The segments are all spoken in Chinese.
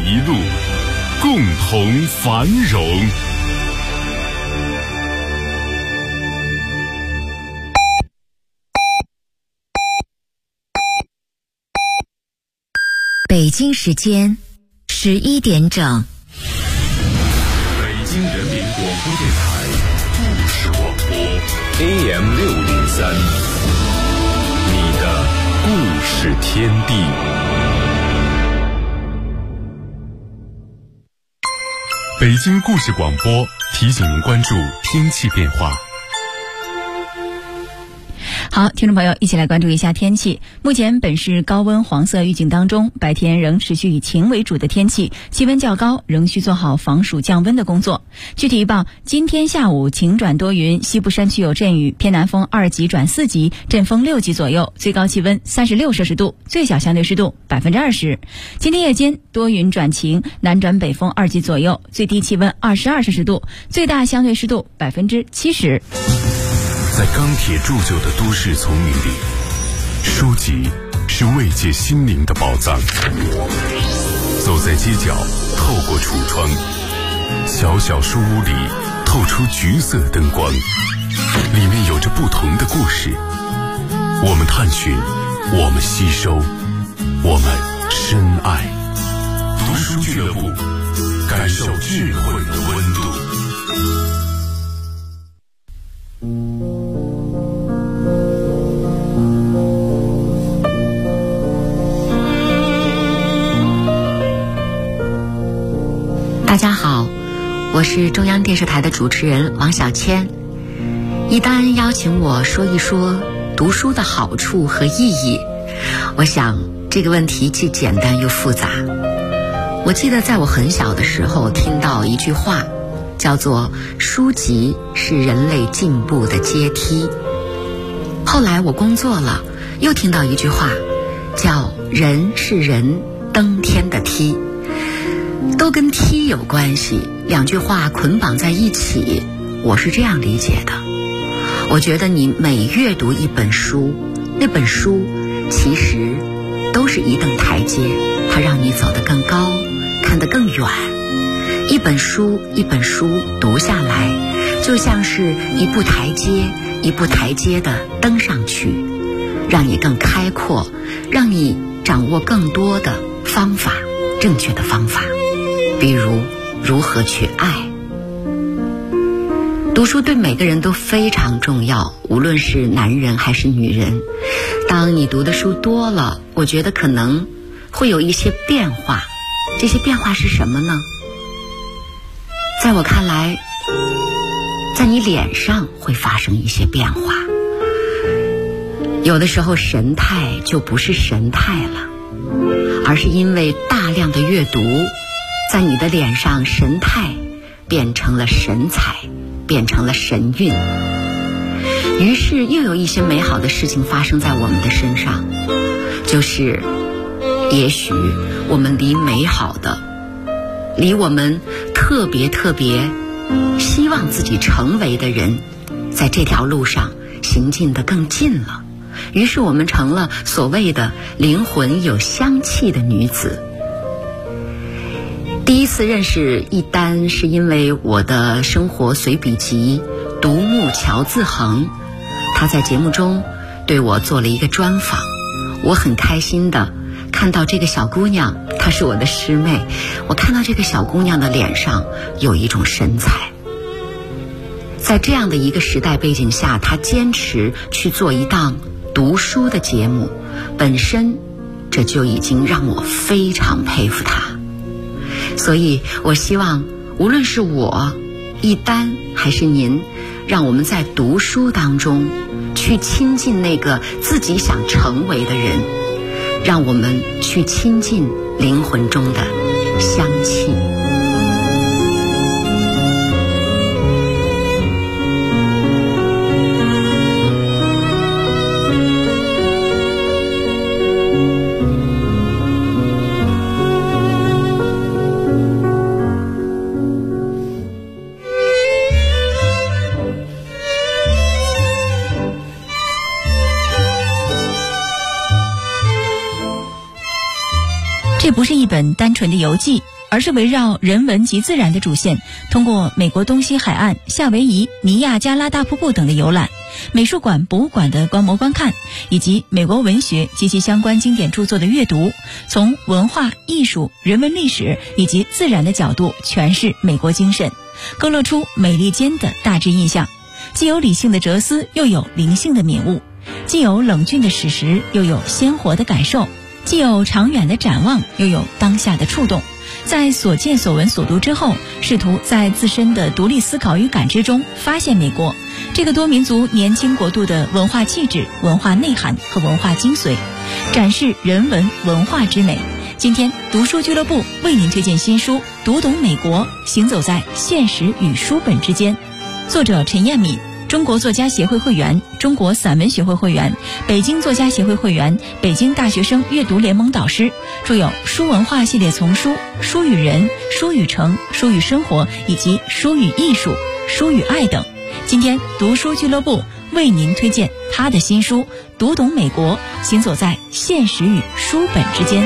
一路，共同繁荣。 北京时间11点整。 北京人民广播电台故事广播 AM603，你的故事天地。北京故事广播提醒您关注天气变化。 好，听众朋友，一起来关注一下天气。目前本市高温黄色预警当中，白天仍持续以晴为主的天气，气温较高，仍需做好防暑降温的工作。具体预报，今天下午晴转多云，西部山区有阵雨，偏南风2级转4级，阵风6级左右，最高气温36摄氏度，最小相对湿度20%。今天夜间多云转晴，南转北风2级左右，最低气温22摄氏度，最大相对湿度70%。 在钢铁铸就的都市丛林里，书籍是慰藉心灵的宝藏。走在街角，透过橱窗，小小书屋里透出橘色灯光，里面有着不同的故事。我们探寻，我们吸收，我们深爱。读书俱乐部，感受智慧的温度。 大家好，我是中央电视台的主持人王小千。一丹邀请我说一说读书的好处和意义，我想这个问题既简单又复杂。我记得在我很小的时候听到一句话，叫做书籍是人类进步的阶梯。后来我工作了，又听到一句话，叫人是人登天的梯，都跟梯有关系，两句话捆绑在一起，我是这样理解的。我觉得你每阅读一本书，那本书其实都是一等台阶，它让你走得更高，看得更远。一本书一本书读下来，就像是一步台阶一步台阶的登上去，让你更开阔，让你掌握更多的方法，正确的方法，比如如何去爱。读书对每个人都非常重要，无论是男人还是女人。当你读的书多了，我觉得可能会有一些变化。这些变化是什么呢？在我看来，在你脸上会发生一些变化。有的时候神态就不是神态了，而是因为大量的阅读，在你的脸上神态变成了神采，变成了神韵。于是又有一些美好的事情发生在我们的身上，就是也许我们离美好的，离我们特别希望自己成为的人，在这条路上行进得更近了。于是我们成了所谓的灵魂有香气的女子。第一次认识一丹是因为我的生活随笔集《独木桥自横》，他在节目中对我做了一个专访。我很开心的看到这个小姑娘，她是我的师妹，我看到这个小姑娘的脸上有一种神采。在这样的一个时代背景下，她坚持去做一档读书的节目，本身这就已经让我非常佩服她。所以我希望无论是我一丹还是您，让我们在读书当中去亲近那个自己想成为的人，让我们去亲近灵魂中的香气。 这这不是一本单纯的游记，而是围绕人文及自然的主线，通过美国东西海岸、夏威夷、尼亚加拉大瀑布等的游览，美术馆、博物馆的观摩观看，以及美国文学及其相关经典著作的阅读，从文化、艺术、人文历史以及自然的角度诠释美国精神，勾勒出美利坚的大致印象，既有理性的哲思，又有灵性的敏悟，既有冷峻的史实，又有鲜活的感受，既有长远的展望，又有当下的触动。在所见所闻所读之后，试图在自身的独立思考与感知中发现美国这个多民族年轻国度的文化气质、文化内涵和文化精髓，展示人文文化之美。今天读书俱乐部为您推荐新书《读懂美国：行走在现实与书本之间》，作者陈彦敏，中国作家协会会员，中国散文学会会员，北京作家协会会员，北京大学生阅读联盟导师，著有书文化系列丛书《书与人》、《书与城》、《书与生活》以及《书与艺术》、《书与爱》等。今天读书俱乐部为您推荐他的新书《读懂美国：行走在现实与书本之间》。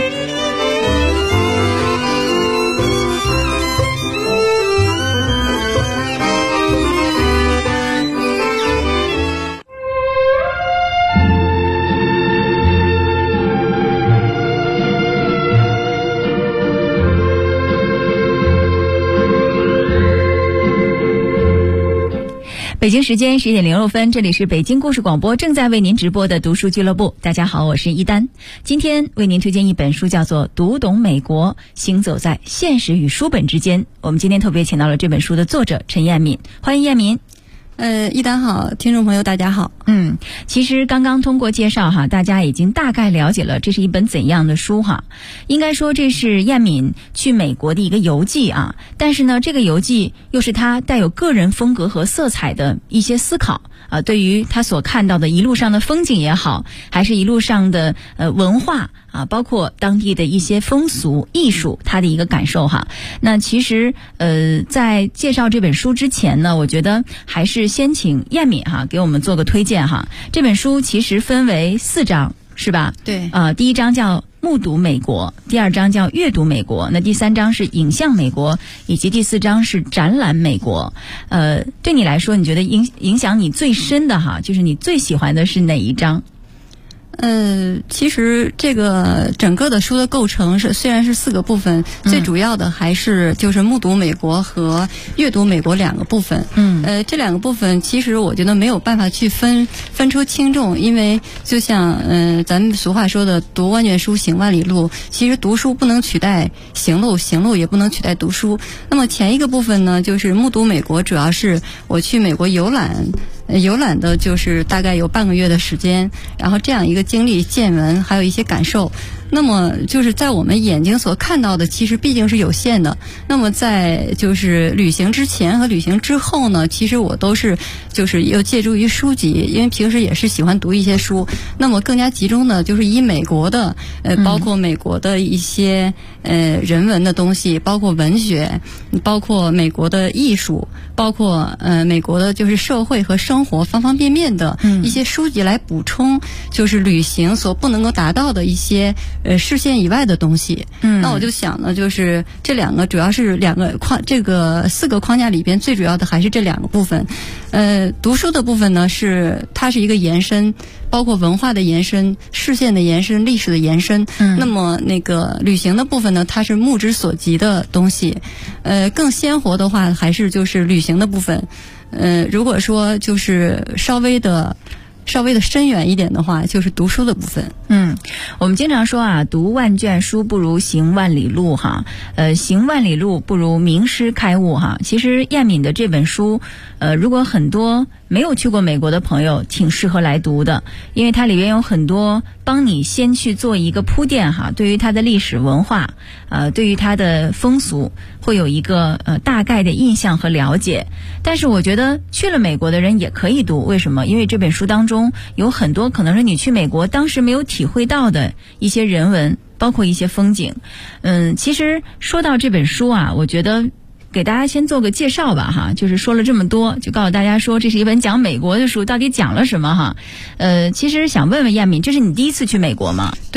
北京时间11:06，这里是北京故事广播正在为您直播的读书俱乐部。大家好，我是一丹。今天为您推荐一本书，叫做《读懂美国：行走在现实与书本之间》。我们今天特别请到了这本书的作者陈彦敏，欢迎彦敏。 一丹好，听众朋友大家好。 其实刚刚通过介绍哈，大家已经大概了解了这是一本怎样的书哈。应该说这是彦敏去美国的一个游记啊，但是呢，这个游记又是他带有个人风格和色彩的一些思考啊，对于他所看到的一路上的风景也好，还是一路上的文化啊，包括当地的一些风俗艺术，他的一个感受哈。那其实在介绍这本书之前呢，我觉得还是先请彦敏哈给我们做个推荐哈。这本书其实分为4章，是吧？ 对。 第1章叫目睹美国，第2章叫阅读美国，那第3章是影像美国，以及第4章是展览美国。对你来说，你觉得影响你最深的哈，就是你最喜欢的是哪一章？ 其实这个整个的书的构成虽然是4个部分，最主要的还是就是目睹美国和阅读美国2个部分。这2个部分其实我觉得没有办法去分出轻重，因为就像咱们俗话说的读万卷书行万里路，其实读书不能取代行路，行路也不能取代读书。那么前一个部分呢，就是目睹美国，主要是我去美国游览的就是大概有半个月的时间，然后这样一个经历见闻还有一些感受。那么就是在我们眼睛所看到的其实毕竟是有限的，那么在就是旅行之前和旅行之后呢，其实我都是就是又借助于书籍，因为平时也是喜欢读一些书，那么更加集中的就是以美国的包括美国的一些人文的东西，包括文学，包括美国的艺术，包括美国的就是社会和生活方方面面的一些书籍来补充就是旅行所不能够达到的一些视线以外的东西。那我就想呢，就是这2个主要是这个4个框架里边最主要的还是这2个部分。读书的部分呢，它是一个延伸，包括文化的延伸、视线的延伸、历史的延伸。那么那个旅行的部分呢，它是目之所及的东西。更鲜活的话还是就是旅行的部分。如果说就是稍微的深远一点的话，就是读书的部分。 我们经常说啊，读万卷书不如行万里路哈，行万里路不如名师开悟哈。其实彦敏的这本书，如果很多没有去过美国的朋友，挺适合来读的，因为它里边有很多帮你先去做一个铺垫哈，对于它的历史文化，对于它的风俗，会有一个大概的印象和了解。但是我觉得去了美国的人也可以读，为什么？因为这本书当中有很多可能是你去美国当时没有体会到的一些人文，包括一些风景。其实说到这本书啊，我觉得给大家先做个介绍吧哈，就是说了这么多，就告诉大家说这是一本讲美国的书，到底讲了什么哈。其实想问问彦敏，这是你第一次去美国吗？ 对。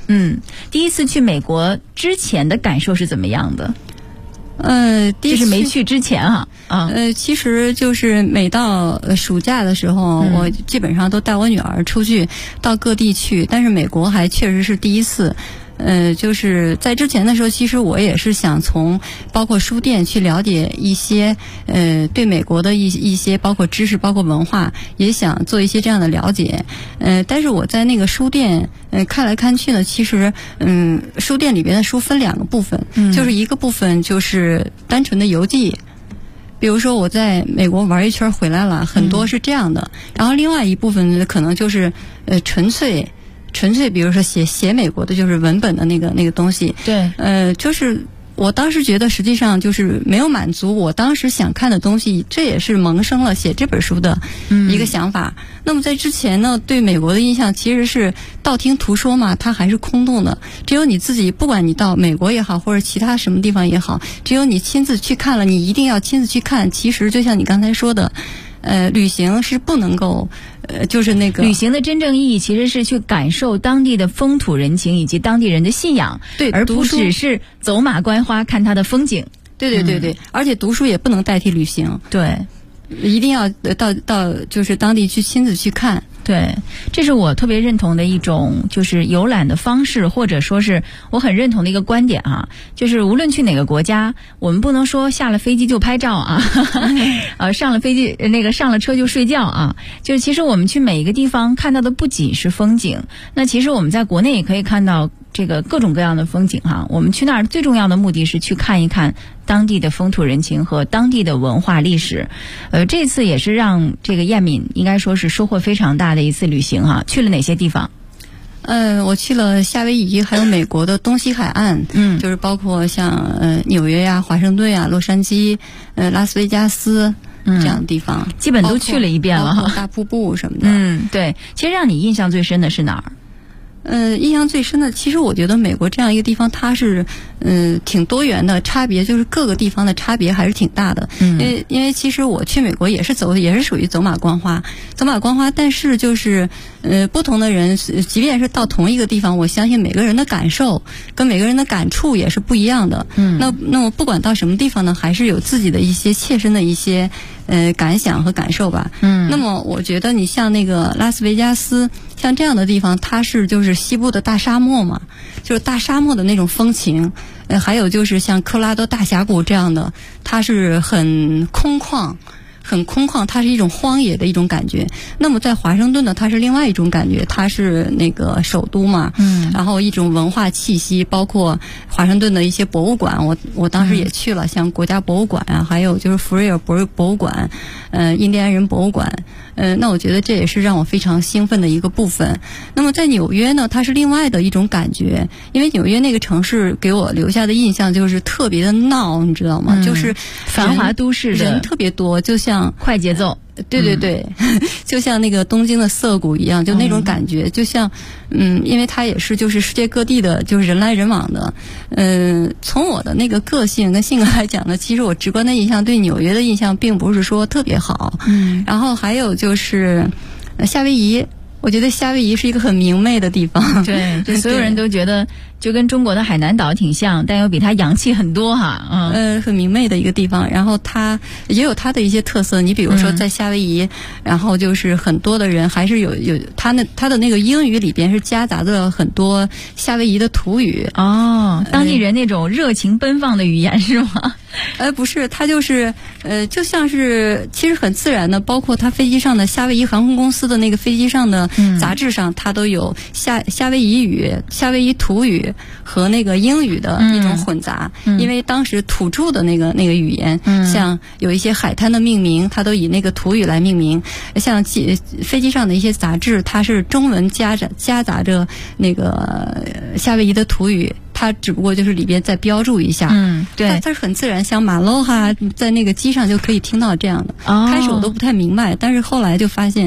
第一次去美国之前的感受是怎么样的？就是没去之前其实就是每到暑假的时候，我基本上都带我女儿出去到各地去，但是美国还确实是第一次。就是在之前的时候，其实我也是想从包括书店去了解一些对美国的一些包括知识包括文化，也想做一些这样的了解。但是我在那个书店看来看去呢，其实书店里边的书分两个部分，就是一个部分就是单纯的游记。比如说我在美国玩一圈回来了，很多是这样的。然后另外一部分可能就是纯粹，比如说写美国的，就是文本的那个东西。 对， 就是我当时觉得实际上就是没有满足我当时想看的东西，这也是萌生了写这本书的一个想法。那么在之前呢，对美国的印象其实是道听途说嘛，它还是空洞的。只有你自己，不管你到美国也好，或者其他什么地方也好，只有你亲自去看了，你一定要亲自去看。其实就像你刚才说的，旅行是不能够就是那个旅行的真正意义其实是去感受当地的风土人情以及当地人的信仰， 对， 而不只是走马观花看它的风景。 对，而且读书也不能代替旅行， 对， 一定要到就是当地去亲自去看。 对，这是我特别认同的一种就是游览的方式，或者说是我很认同的一个观点就是无论去哪个国家，我们不能说下了飞机就拍照上了飞机上了车就睡觉就是其实我们去每一个地方看到的不仅是风景，那其实我们在国内也可以看到这个各种各样的风景我们去那儿最重要的目的是去看一看当地的风土人情和当地的文化历史。这次也是让这个燕敏应该说是收获非常大的一次旅行去了哪些地方？ 我去了夏威夷，还有美国的东西海岸，就是包括像纽约呀、华盛顿呀、洛杉矶、拉斯维加斯这样的地方， 基本都去了一遍了包括大瀑布什么的。 对。其实让你印象最深的是哪儿？ 印象最深的，其实我觉得美国这样一个地方，它是挺多元的，差别就是各个地方的差别还是挺大的。因为其实我去美国也是属于走马观花，但是就是不同的人，即便是到同一个地方，我相信每个人的感受跟每个人的感触也是不一样的。那么不管到什么地方呢，还是有自己的一些切身的一些感想和感受吧。那么我觉得你像那个拉斯维加斯，像这样的地方，它是就是西部的大沙漠嘛，就是大沙漠的那种风情。还有就是像科罗拉多大峡谷这样的，它是很空旷，它是一种荒野的一种感觉。那么在华盛顿呢，它是另外一种感觉，它是那个首都嘛，然后一种文化气息，包括华盛顿的一些博物馆，我当时也去了，像国家博物馆还有就是福瑞尔博物馆，印第安人博物馆。那我觉得这也是让我非常兴奋的一个部分。那么在纽约呢，它是另外的一种感觉，因为纽约那个城市给我留下的印象就是特别的闹，你知道吗？就是繁华都市的人特别多，就像快节奏。 对，就像那个东京的涩谷一样，就那种感觉，就像因为它也是就是世界各地的，就是人来人往的。从我的那个个性跟性格来讲呢，其实我直观的印象对纽约的印象并不是说特别好。然后还有就是夏威夷，我觉得夏威夷是一个很明媚的地方。 对，就所有人都觉得就跟中国的海南岛挺像，但又比它洋气很多很明媚的一个地方。然后它也有它的一些特色，你比如说在夏威夷，然后就是很多的人还是有它的那个英语里边是夹杂着很多夏威夷的土语。 当地人那种热情奔放的语言是吗？ 不是，它就是就像是其实很自然的，包括它飞机上的夏威夷航空公司的那个飞机上的杂志上，它都有夏威夷语、夏威夷土语和那个英语的一种混杂。因为当时土著的那个语言，像有一些海滩的命名，它都以那个土语来命名。像飞机上的一些杂志，它是中文夹杂着那个夏威夷的土语。它只不过就是里边再标注一下，对，它是很自然，像马洛哈在那个机上就可以听到这样的。开始我都不太明白，但是后来就发现，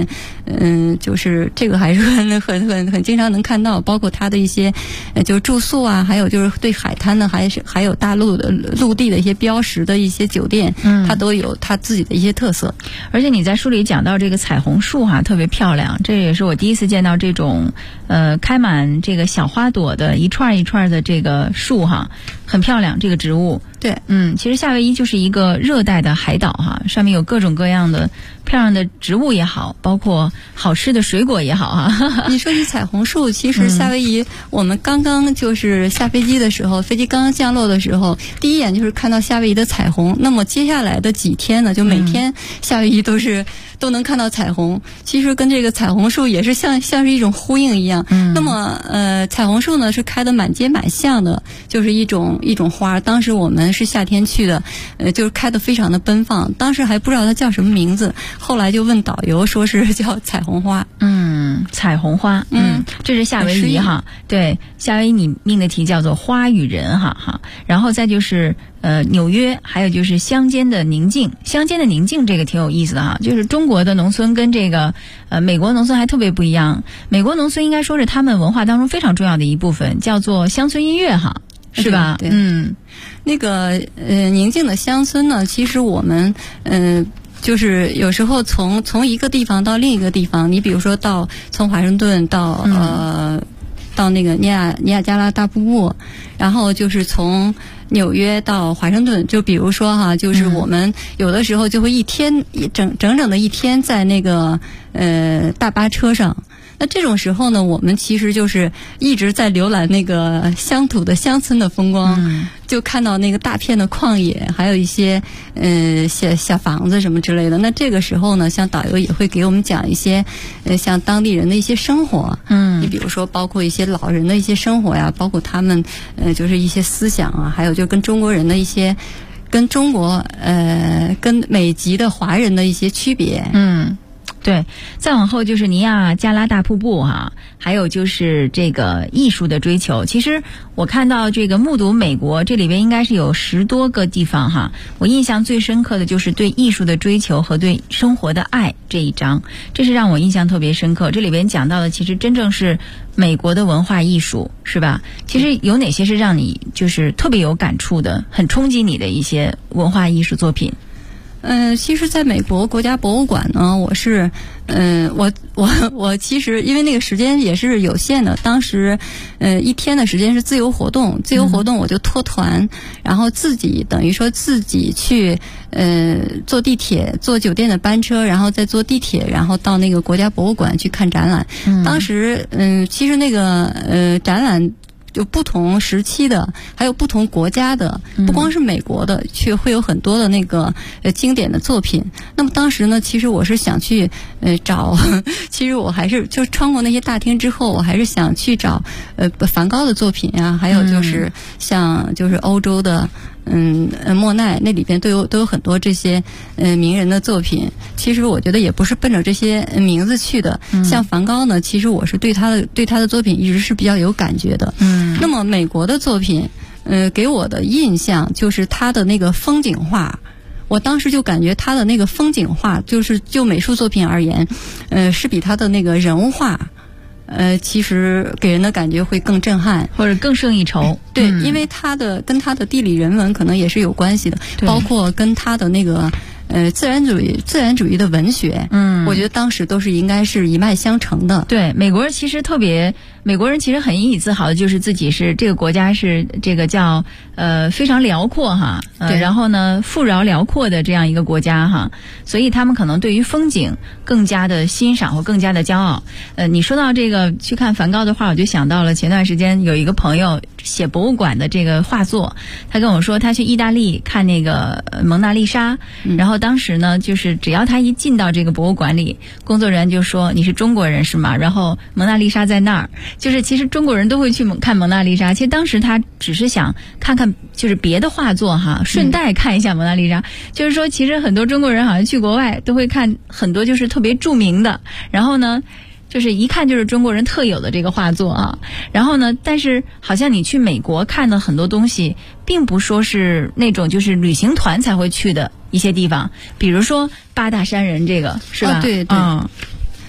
就是这个还是很经常能看到，包括它的一些就是住宿啊，还有就是对海滩呢，还有大陆的陆地的一些标识的一些酒店，它都有它自己的一些特色。 而且你在书里讲到这个彩虹树哈，特别漂亮，这也是我第一次见到这种开满这个小花朵的一串一串的这个树哈，很漂亮这个植物。 对， 其实夏威夷就是一个热带的海岛哈，上面有各种各样的漂亮的植物也好，包括好吃的水果也好哈。 你说起彩虹树，其实夏威夷我们刚刚就是下飞机的时候，飞机刚刚降落的时候，第一眼就是看到夏威夷的彩虹。那么接下来的几天呢，就每天夏威夷都能看到彩虹。其实跟这个彩虹树也是像是一种呼应一样。那么彩虹树呢是开的满街满巷的，就是一种花。当时我们是夏天去的，就是开的非常的奔放。当时还不知道它叫什么名字，后来就问导游，说是叫彩虹花。 彩虹花，这是夏威夷哈。对，夏威夷你命的题叫做花与人哈。然后再就是纽约，还有就是乡间的宁静。乡间的宁静这个挺有意思的哈，就是中国的农村跟这个美国农村还特别不一样。美国农村应该说是他们文化当中非常重要的一部分，叫做乡村音乐哈，是吧？ 对，那个宁静的乡村呢，其实我们就是有时候从一个地方到另一个地方，你比如说从华盛顿到那个尼亚加拉大瀑布，然后就是从纽约到华盛顿，就比如说哈，就是我们有的时候就会整整的一天在那个大巴车上。那这种时候呢，我们其实就是一直在浏览那个乡土的乡村的风光，就看到那个大片的旷野，还有一些小房子什么之类的。那这个时候呢，像导游也会给我们讲一些像当地人的一些生活，你比如说包括一些老人的一些生活呀，包括他们就是一些思想啊，还有就跟中国人的一些跟中国跟美籍的华人的一些区别。 对，再往后就是尼亚加拉大瀑布哈，还有就是这个艺术的追求。其实我看到这个目睹美国，这里边应该是有10多个地方哈。我印象最深刻的就是对艺术的追求和对生活的爱这一章，这是让我印象特别深刻。这里边讲到的其实真正是美国的文化艺术，是吧？其实有哪些是让你就是特别有感触的，很冲击你的一些文化艺术作品？ 其实在美国国家博物馆呢，我是我其实因为那个时间也是有限的，当时一天的时间是自由活动我就脱团，然后等于说自己去坐地铁，坐酒店的班车，然后再坐地铁，然后到那个国家博物馆去看展览。当时其实那个展览有不同时期的，还有不同国家的，不光是美国的，却会有很多的那个经典的作品。那么当时呢，其实我是想去找，其实我还是就穿过那些大厅之后，我还是想去找梵高的作品呀，还有就是像就是欧洲的莫奈，那里边都有很多这些名人的作品。其实我觉得也不是奔着这些名字去的。像梵高呢，其实我是对他的作品一直是比较有感觉的。那么美国的作品，给我的印象就是他的那个风景画。我当时就感觉他的那个风景画，就美术作品而言，是比他的那个人物画。其实给人的感觉会更震撼， 或者更胜一筹。 对，因为跟他的地理人文可能也是有关系的，包括跟他的那个自然主义的文学，我觉得当时都是应该是一脉相承的。 对，美国人其实很引以自豪的就是自己是这个国家是这个叫非常辽阔哈，然后呢富饶辽阔的这样一个国家哈，所以他们可能对于风景更加的欣赏或更加的骄傲。你说到这个去看梵高的画，我就想到了前段时间有一个朋友写博物馆的这个画作，他跟我说他去意大利看那个蒙娜丽莎，然后当时呢就是只要他一进到这个博物馆里，工作人员就说你是中国人是吗？然后蒙娜丽莎在那儿，就是其实中国人都会去看蒙娜丽莎，其实当时他只是想看看就是别的画作哈，顺带看一下蒙娜丽莎。就是说其实很多中国人好像去国外都会看很多就是特别著名的，然后呢就是一看就是中国人特有的这个画作啊。然后呢但是好像你去美国看的很多东西并不说是那种就是旅行团才会去的一些地方，比如说八大山人这个是吧？ 对对。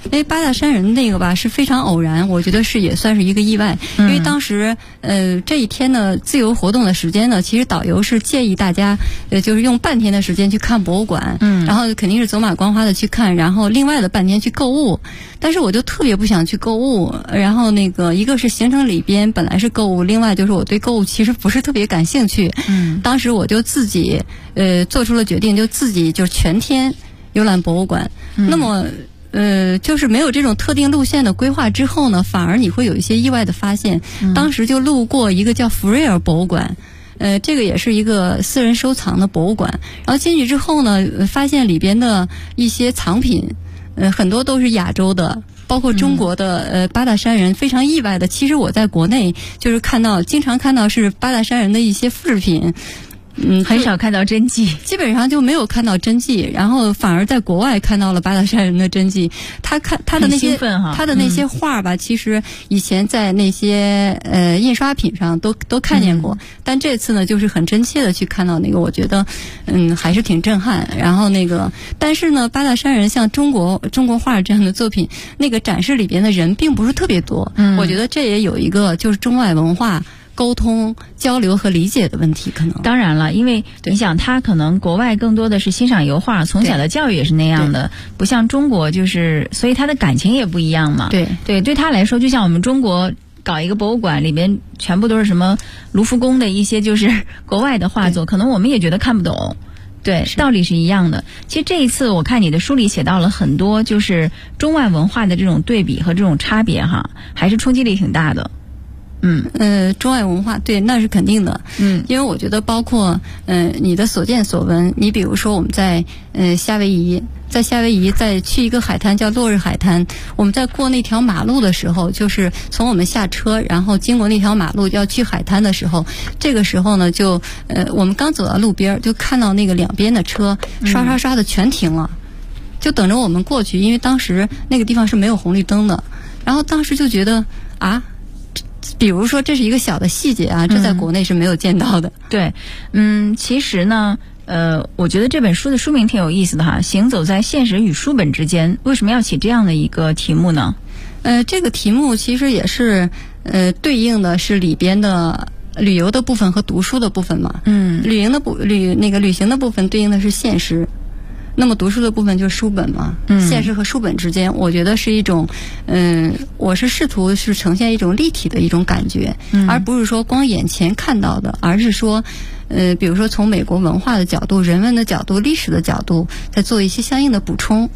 因为八大山人那个吧是非常偶然，我觉得是也算是一个意外。因为当时这一天呢自由活动的时间呢，其实导游是建议大家就是用半天的时间去看博物馆，然后肯定是走马观花的去看，然后另外的半天去购物。但是我就特别不想去购物，然后那个一个是行程里边本来是购物，另外就是我对购物其实不是特别感兴趣。当时我就自己做出了决定，就自己就全天游览博物馆。那么就是没有这种特定路线的规划之后呢，反而你会有一些意外的发现。当时就路过一个叫福瑞尔博物馆，这个也是一个私人收藏的博物馆。然后进去之后呢，发现里边的一些藏品，很多都是亚洲的，包括中国的八大山人。非常意外的，其实我在国内就是经常看到是八大山人的一些复制品。 很少看到真迹， 基本上就没有看到真迹，然后反而在国外看到了八大山人的真迹。他的那些他的那些画吧，其实以前在那些印刷品上都看见过，但这次呢就是很真切的去看到那个，我觉得还是挺震撼。然后那个，但是呢，八大山人像中国画这样的作品，那个展示里边的人并不是特别多。我觉得这也有一个就是中外文化沟通、交流和理解的问题，可能当然了，因为你想，他可能国外更多的是欣赏油画，从小的教育也是那样的，不像中国，就是所以他的感情也不一样嘛。对他来说，就像我们中国搞一个博物馆，里面全部都是什么卢浮宫的一些就是国外的画作，可能我们也觉得看不懂。对，道理是一样的。其实这一次我看你的书里写到了很多就是中外文化的这种对比和这种差别哈，还是冲击力挺大的。 中外文化，对，那是肯定的。因为我觉得包括你的所见所闻，你比如说我们在夏威夷再去一个海滩叫落日海滩，我们在过那条马路的时候，就是从我们下车，然后经过那条马路要去海滩的时候，这个时候呢就我们刚走到路边，就看到那个两边的车刷刷的全停了，就等着我们过去，因为当时那个地方是没有红绿灯的。然后当时就觉得比如说这是一个小的细节啊，这在国内是没有见到的。 对，其实呢，我觉得这本书的书名挺有意思的哈，行走在现实与书本之间，为什么要起这样的一个题目呢？ 这个题目其实也是对应的是里边的旅游的部分和读书的部分嘛。旅行的部分对应的是现实。那么读书的部分就是书本嘛，现实和书本之间，我觉得是一种，我是试图是呈现一种立体的一种感觉，而不是说光眼前看到的，而是说，比如说从美国文化的角度、人文的角度、历史的角度，再做一些相应的补充。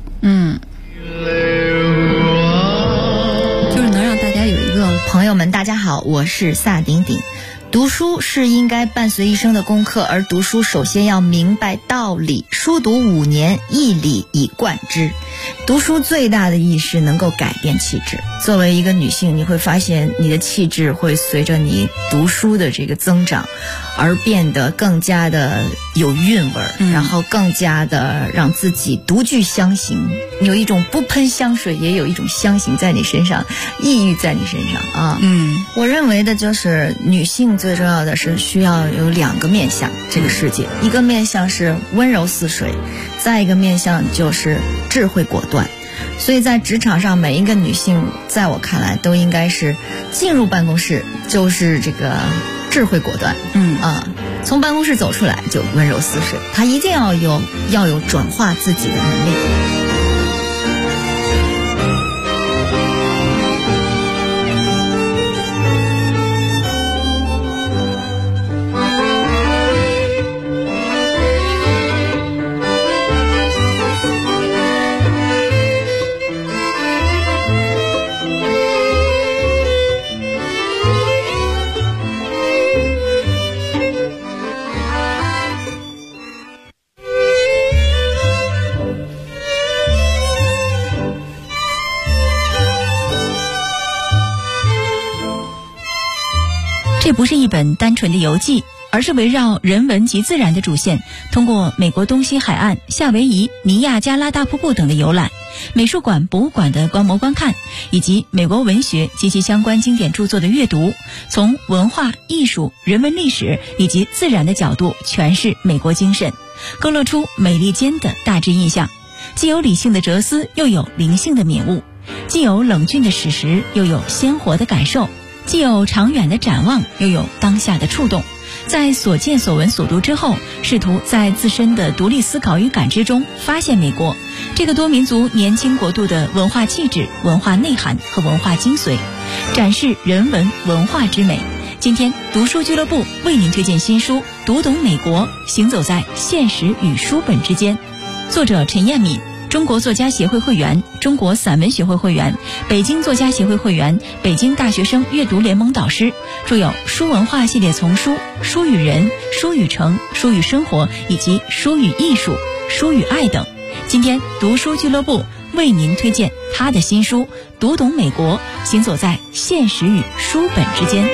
就是能让大家有一个。 朋友们，大家好，我是萨顶顶。读书是应该伴随一生的功课，而读书首先要明白道理，书读5年，一理以贯之。读书最大的意义是能够改变气质。作为一个女性，你会发现你的气质会随着你读书的这个增长而变得更加的有韵味，然后更加的让自己独具香型，有一种不喷香水也有一种香型在你身上，抑郁在你身上啊。我认为的就是女性最重要的是需要有2个面向这个世界，一个面向是温柔似水，再一个面向就是智慧果断。所以在职场上，每一个女性在我看来都应该是进入办公室就是这个智慧果断，从办公室走出来就温柔似水，她一定要有转化自己的能力。 这不是一本单纯的游记，而是围绕人文及自然的主线，通过美国东西海岸、夏威夷、尼亚加拉大瀑布等的游览，美术馆、博物馆的观摩观看，以及美国文学及其相关经典著作的阅读，从文化、艺术、人文历史以及自然的角度诠释美国精神，勾勒出美利坚的大致印象，既有理性的哲思，又有灵性的敏悟， 既有冷峻的史实，又有鲜活的感受，既有长远的展望，又有当下的触动。在所见所闻所读之后，试图在自身的独立思考与感知中发现美国这个多民族年轻国度的文化气质、文化内涵和文化精髓，展示人文文化之美。今天读书俱乐部为您推荐新书《读懂美国：行走在现实与书本之间》，作者陈彦敏，中国作家协会会员，中国散文学会会员，北京作家协会会员，北京大学生阅读联盟导师，著有书文化系列丛书《书与人》《书与城》《书与生活》以及《书与艺术》《书与爱》等。今天读书俱乐部为您推荐他的新书《读懂美国：行走在现实与书本之间》。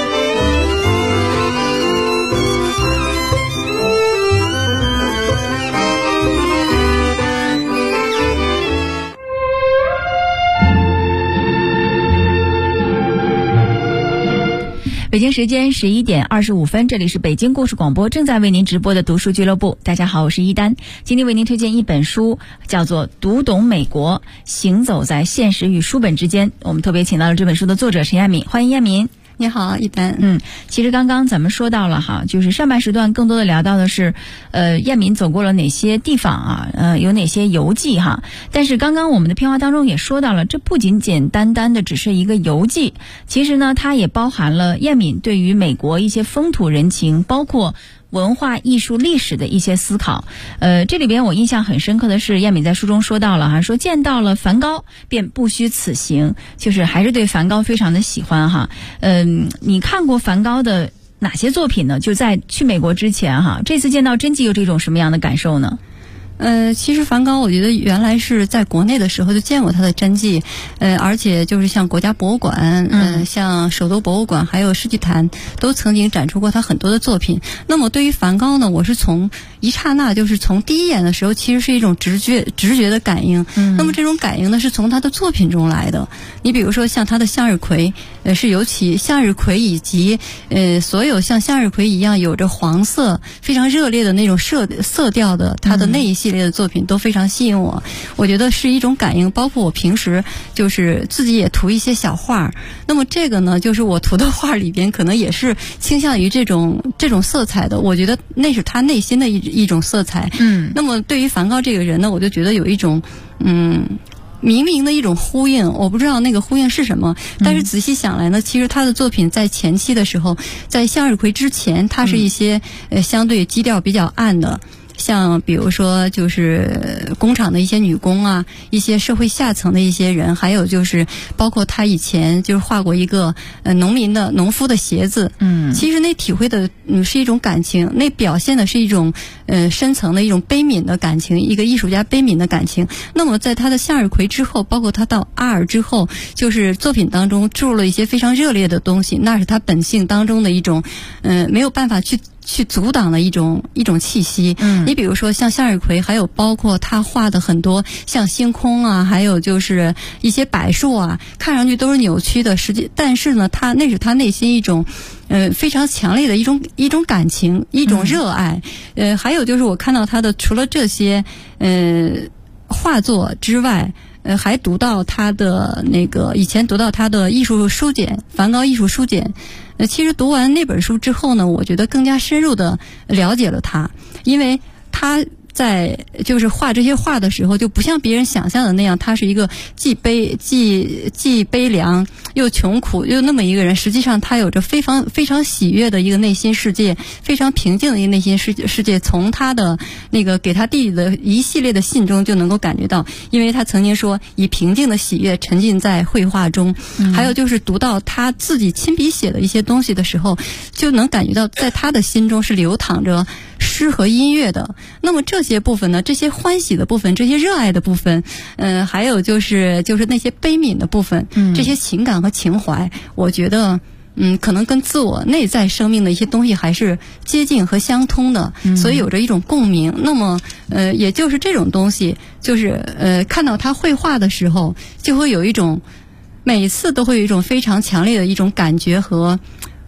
北京时间11点25分，这里是北京故事广播正在为您直播的读书俱乐部。大家好，我是一丹，今天为您推荐一本书，叫做《读懂美国：行走在现实与书本之间》。我们特别请到了这本书的作者陈彦敏，欢迎彦敏。 你好，一丹。 其实刚刚咱们说到了哈，就是上半时段更多的聊到的是，彦敏走过了哪些地方啊，有哪些游记哈。但是刚刚我们的片花当中也说到了，这不仅简单的只是一个游记，其实呢，它也包含了彦敏对于美国一些风土人情，包括文化艺术历史的一些思考。这里边我印象很深刻的是，彦敏在书中说到了哈，说见到了梵高便不虚此行，就是还是对梵高非常的喜欢哈。你看过梵高的哪些作品呢？就在去美国之前哈，这次见到真迹有这种什么样的感受呢？ 其实梵高我觉得原来是在国内的时候就见过他的真迹，而且就是像国家博物馆，像首都博物馆还有世纪坛都曾经展出过他很多的作品。那么对于梵高呢，我是从一刹那，就是从第一眼的时候，其实是一种直觉的感应。那么这种感应呢，是从他的作品中来的。你比如说像他的向日葵，是尤其向日葵以及所有像向日葵一样有着黄色非常热烈的那种色调的他的那一系列的作品都非常吸引我。我觉得是一种感应，包括我平时就是自己也涂一些小画，那么这个呢，就是我涂的画里边可能也是倾向于这种色彩的，我觉得那是他内心的一种色彩。那么对于梵高这个人呢，我就觉得有一种明明的一种呼应，我不知道那个呼应是什么，但是仔细想来呢，其实他的作品在前期的时候，在向日葵之前，他是一些相对基调比较暗的，像比如说就是工厂的一些女工啊，一些社会下层的一些人，还有就是包括他以前就是画过一个农夫的鞋子。其实那体会的是一种感情，那表现的是一种深层的一种悲悯的感情，一个艺术家悲悯的感情。那么在他的向日葵之后，包括他到阿尔之后，就是作品当中注入了一些非常热烈的东西，那是他本性当中的一种没有办法去阻挡的一种气息。你比如说像向日葵，还有包括他画的很多像星空啊，还有就是一些柏树啊，看上去都是扭曲的，但是呢，那是他内心一种非常强烈的一种感情，一种热爱。还有就是我看到他的除了这些画作之外，还读到他的以前读到他的艺术书简，梵高艺术书简。其实读完那本书之后呢，我觉得更加深入的了解了他，因为他在就是画这些画的时候，就不像别人想象的那样，他是一个既悲凉又穷苦又那么一个人。实际上他有着非常喜悦的一个内心世界，非常平静的一个内心世界。从他的给他弟弟的一系列的信中就能够感觉到，因为他曾经说以平静的喜悦沉浸在绘画中。还有就是读到他自己亲笔写的一些东西的时候，就能感觉到在他的心中是流淌着诗和音乐的。那么这些部分呢，这些欢喜的部分，这些热爱的部分，还有就是那些悲悯的部分，这些情感和情怀，我觉得可能跟自我内在生命的一些东西还是接近和相通的，所以有着一种共鸣。那么也就是这种东西，就是看到他绘画的时候，就会有一种每一次都会有一种非常强烈的一种感觉和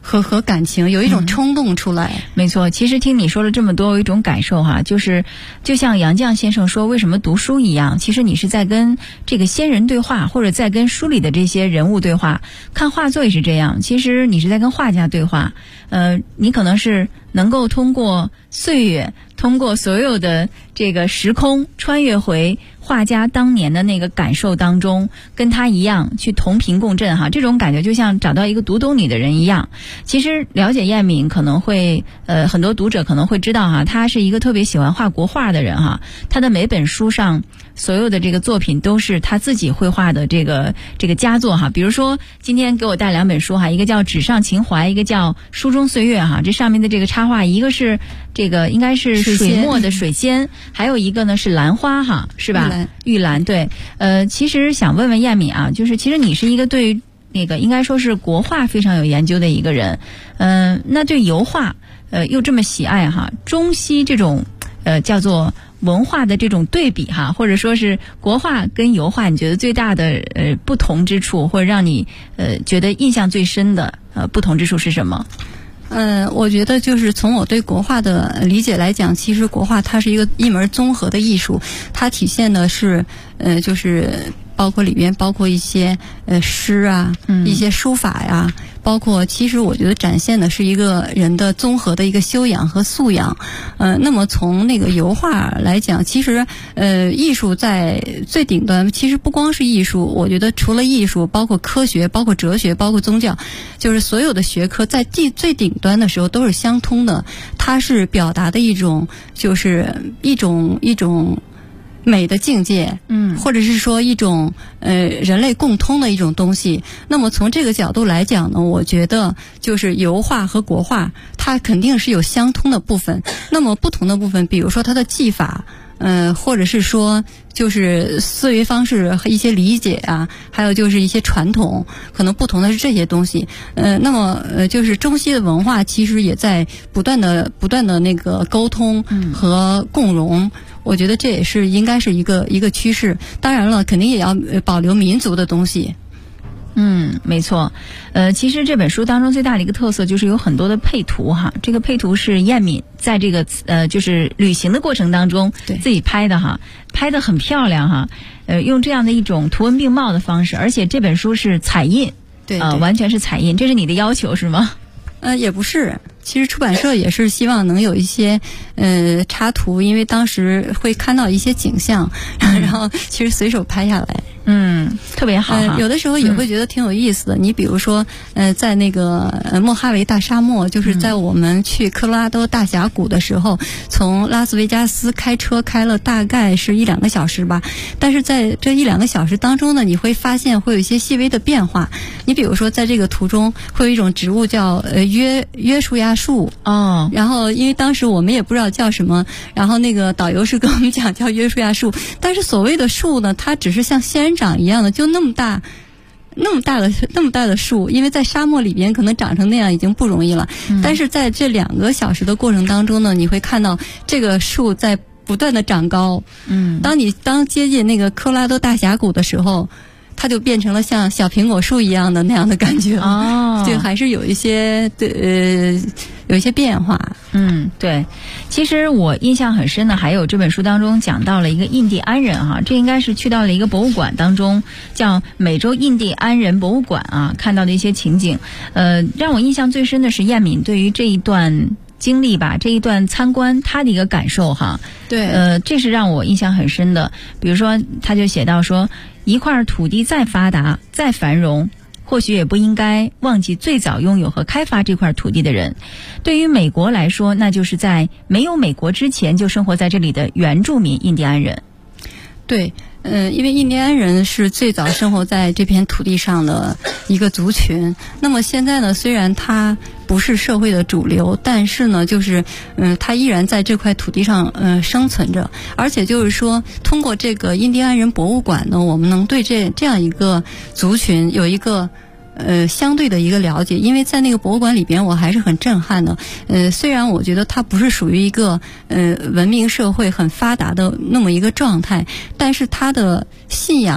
和感情，有一种冲动出来。 没错，其实听你说了这么多，有一种感受哈，就像杨绛先生说为什么读书一样，其实你是在跟这个先人对话，或者在跟书里的这些人物对话。看画作也是这样，其实你是在跟画家对话。你可能是能够通过岁月，通过所有的这个时空，穿越回画家当年的那个感受当中，跟他一样去同频共振哈，这种感觉就像找到一个读懂你的人一样。其实了解燕敏可能会很多读者可能会知道哈，他是一个特别喜欢画国画的人哈，他的每本书上所有的这个作品都是他自己绘画的这个佳作哈。比如说今天给我带2本书哈，一个叫《纸上情怀》，一个叫《书中岁月》哈。这上面的这个插画，一个是这个应该是水墨的水仙，还有一个呢是兰花哈，是吧？玉兰对。其实想问问燕敏啊，就是其实你是一个对于那个应该说是国画非常有研究的一个人，那对油画又这么喜爱哈，中西这种叫做文化的这种对比哈，或者说是国画跟油画，你觉得最大的不同之处，或者让你觉得印象最深的不同之处是什么？ 我觉得就是从我对国画的理解来讲，其实国画它是一门综合的艺术，它体现的是就是包括里边包括一些诗啊，一些书法呀，包括其实我觉得展现的是一个人的综合的一个修养和素养。那么从那个油画来讲，其实艺术在最顶端，其实不光是艺术，我觉得除了艺术，包括科学，包括哲学，包括宗教，就是所有的学科在最顶端的时候都是相通的，它是表达的一种就是一种美的境界，或者是说一种人类共通的一种东西。那么从这个角度来讲呢，我觉得就是油画和国画它肯定是有相通的部分，那么不同的部分，比如说它的技法，或者是说就是思维方式和一些理解啊，还有就是一些传统，可能不同的是这些东西。那么就是中西的文化其实也在不断的那个沟通和共融。我觉得这也是应该是一个趋势。当然了，肯定也要保留民族的东西。 没错。其实这本书当中最大的一个特色就是有很多的配图哈，这个配图是燕敏在这个就是旅行的过程当中自己拍的哈，拍得很漂亮哈。用这样的一种图文并茂的方式，而且这本书是彩印， 对， 完全是彩印，这是你的要求是吗？ 也不是，其实出版社也是希望能有一些插图，因为当时会看到一些景象，然后其实随手拍下来。 特别好有的时候也会觉得挺有意思的。你比如说，在那个莫哈维大沙漠，就是在我们去科罗拉多大峡谷的时候，从拉斯维加斯开车开了大概是1-2个小时吧。但是在这1-2个小时当中呢，你会发现会有一些细微的变化。你比如说，在这个途中会有一种植物叫约书亚树哦， 然后因为当时我们也不知道叫什么，然后那个导游是跟我们讲叫约书亚树，但是所谓的树呢，它只是像仙人掌一样的，就那么大的树，因为在沙漠里边可能长成那样已经不容易了。但是在这2个小时的过程当中呢，你会看到这个树在不断的长高。当接近那个科罗拉多大峡谷的时候，它就变成了像小苹果树一样的那样的感觉。就还是有一些变化。 对。其实我印象很深的还有这本书当中讲到了一个印第安人哈，这应该是去到了一个博物馆当中，叫美洲印第安人博物馆啊，看到的一些情景。让我印象最深的是燕敏对于这一段经历吧，这一段参观他的一个感受哈。 对。 这是让我印象很深的。比如说他就写到说，一块土地再发达再繁荣，或许也不应该忘记最早拥有和开发这块土地的人。对于美国来说，那就是在没有美国之前就生活在这里的原住民印第安人。 对。因为印第安人是最早生活在这片土地上的一个族群。那么现在呢，虽然它不是社会的主流，但是呢，就是它依然在这块土地上生存着。而且就是说，通过这个印第安人博物馆呢，我们能对这样一个族群有一个相对的一个了解。因为在那个博物馆里边，我还是很震撼的。虽然我觉得它不是属于一个文明社会很发达的那么一个状态，但是它的信仰，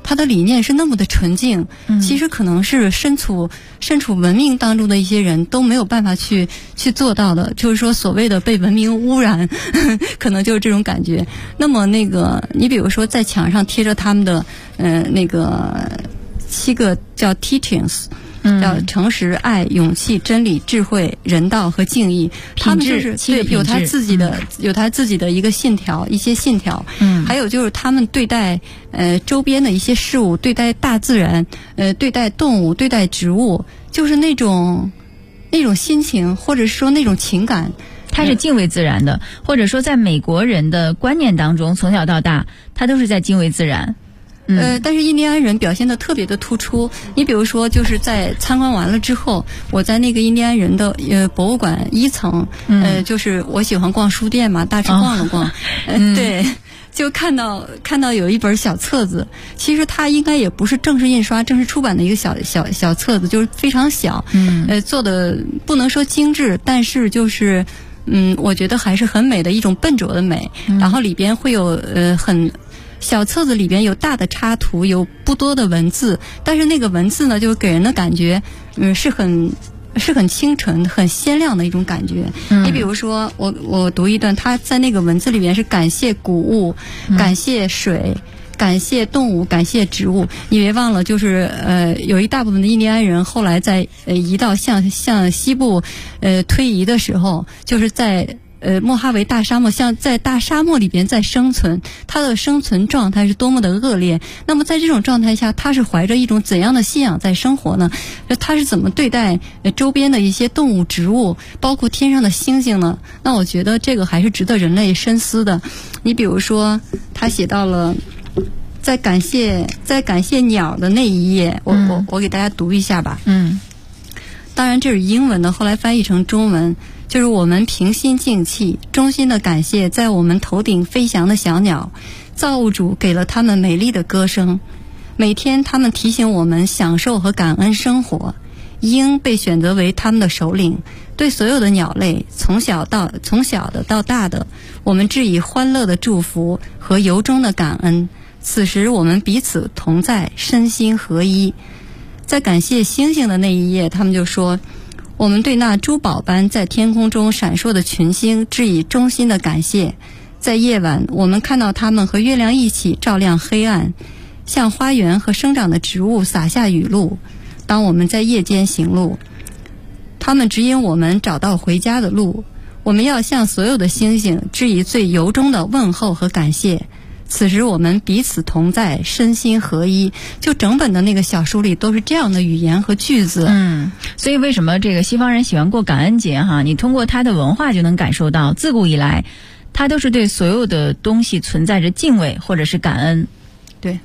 它的理念是那么的纯净，其实可能是身处文明当中的一些人都没有办法去做到的，就是说所谓的被文明污染可能就是这种感觉。那么那个你比如说在墙上贴着他们的那个7个叫 teachings，叫诚实、爱、勇气、真理、智慧、人道和敬意。他们就是对有他自己的一个信条，一些信条。还有就是他们对待周边的一些事物，对待大自然，对待动物，对待植物，就是那种心情，或者是说那种情感。 他是敬畏自然的，或者说在美国人的观念当中，从小到大他都是在敬畏自然。 但是印第安人表现得特别的突出。你比如说，就是在参观完了之后，我在那个印第安人的博物馆1层，就是我喜欢逛书店嘛，大致逛了逛，对，就看到有一本小册子，其实它应该也不是正式印刷、正式出版的一个小册子，就是非常小，做的不能说精致，但是就是我觉得还是很美的一种笨拙的美。然后里边会有小册子里边有大的插图，有不多的文字，但是那个文字呢，就给人的感觉，是很清纯、很鲜亮的一种感觉。你比如说，我读一段，他在那个文字里边是感谢谷物，感谢水，感谢动物，感谢植物。你别忘了，就是有一大部分的印第安人后来在移到向西部推移的时候，就是在莫哈维大沙漠，像在大沙漠里边在生存，他的生存状态是多么的恶劣。那么在这种状态下，他是怀着一种怎样的信仰在生活呢？他是怎么对待周边的一些动物、植物，包括天上的星星呢？那我觉得这个还是值得人类深思的。你比如说，他写到了在感谢鸟的那一页，我给大家读一下吧。当然这是英文的，后来翻译成中文。就是我们平心静气，衷心的感谢在我们头顶飞翔的小鸟，造物主给了他们美丽的歌声。每天他们提醒我们享受和感恩生活。鹰被选择为他们的首领，对所有的鸟类，从小的到大的，我们致以欢乐的祝福和由衷的感恩。此时我们彼此同在，身心合一。在感谢星星的那一页，他们就说，我们对那珠宝般在天空中闪烁的群星致以衷心的感谢。在夜晚，我们看到它们和月亮一起照亮黑暗，向花园和生长的植物洒下雨露。当我们在夜间行路，它们指引我们找到回家的路。我们要向所有的星星致以最由衷的问候和感谢。此时我们彼此同在，身心合一。就整本的那个小书里都是这样的语言和句子。 所以为什么这个西方人喜欢过感恩节哈？你通过他的文化就能感受到，自古以来他都是对所有的东西存在着敬畏或者是感恩。 对。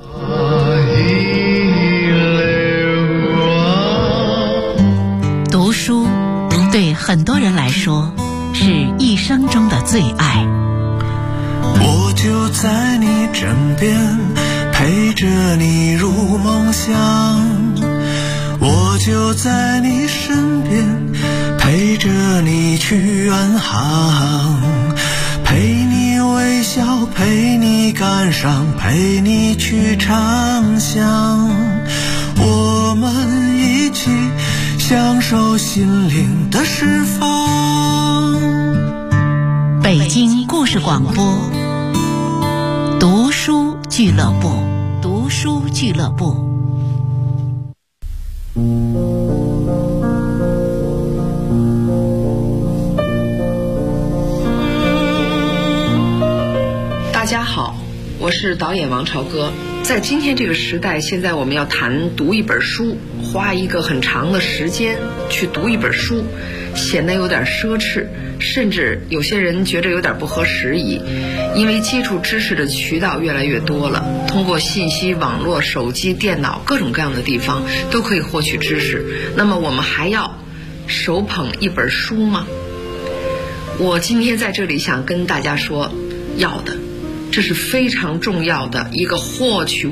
读书对很多人来说是一生中的最爱。 我就在你枕边，陪着你入梦乡。我就在你身边，陪着你去远航。陪你微笑，陪你感伤，陪你去畅想。我们一起享受心灵的释放。 北京故事广播，读书俱乐部，读书俱乐部。 大家好，我是导演王朝歌。在今天这个时代，现在我们要谈读一本书，花一个很长的时间去读一本书，显得有点奢侈，甚至有些人觉得有点不合时宜。因为接触知识的渠道越来越多了，通过信息网络、手机、电脑各种各样的地方都可以获取知识。那么我们还要手捧一本书吗？我今天在这里想跟大家说，要的，这是非常重要的一个获取